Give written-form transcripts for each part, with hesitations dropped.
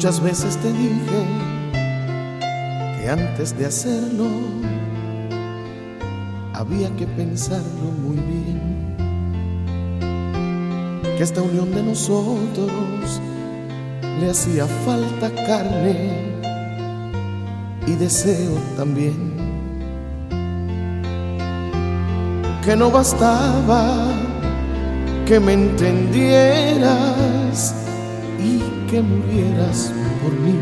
Muchas veces te dije que antes de hacerlo había que pensarlo muy bien, que esta unión de nosotros le hacía falta carne y deseo también, que no bastaba que me entendieras y que murieras por mí,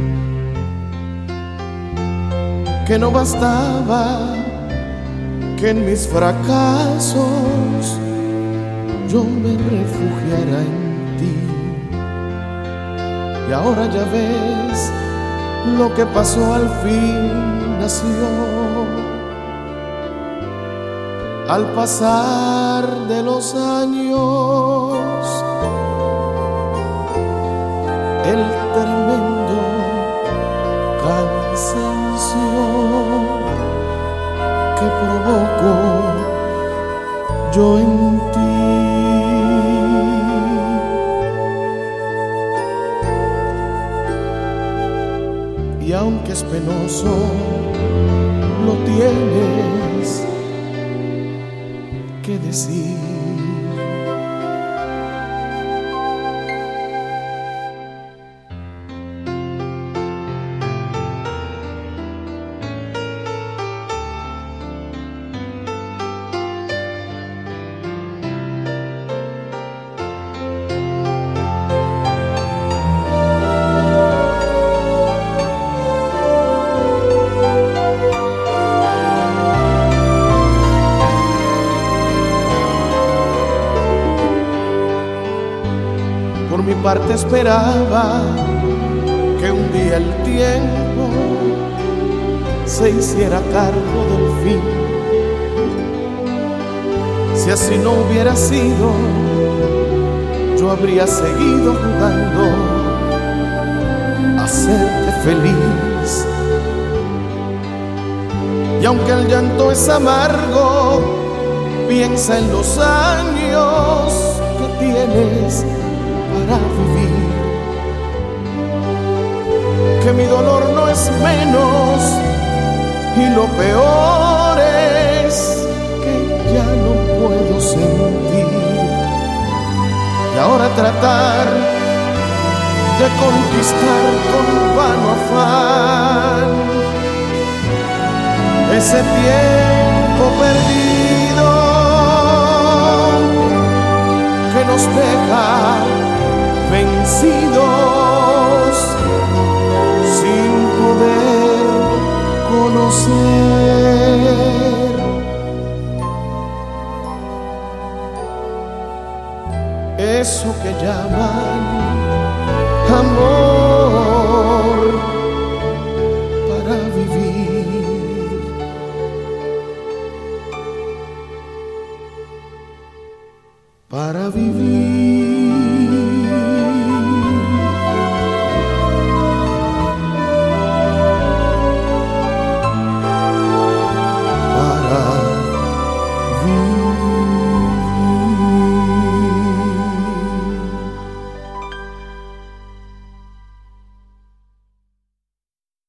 que no bastaba que en mis fracasos yo me refugiara en ti. Y ahora ya ves, lo que pasó al fin nació. Al pasar de los años, el tremendo cansancio que provoco yo en ti. Y aunque es penoso, lo tienes que decir. Por mi parte esperaba que un día el tiempo se hiciera cargo del fin. Si así no hubiera sido, yo habría seguido jugando a hacerte feliz. Y aunque el llanto es amargo, piensa en los años que tienes para vivir, que mi dolor no es menos y lo peor es que ya no puedo sentir. Y ahora tratar de conquistar con vano afán ese tiempo perdido que nos deja vencidos sin poder conocer eso que llaman amor para vivir. Para vivir.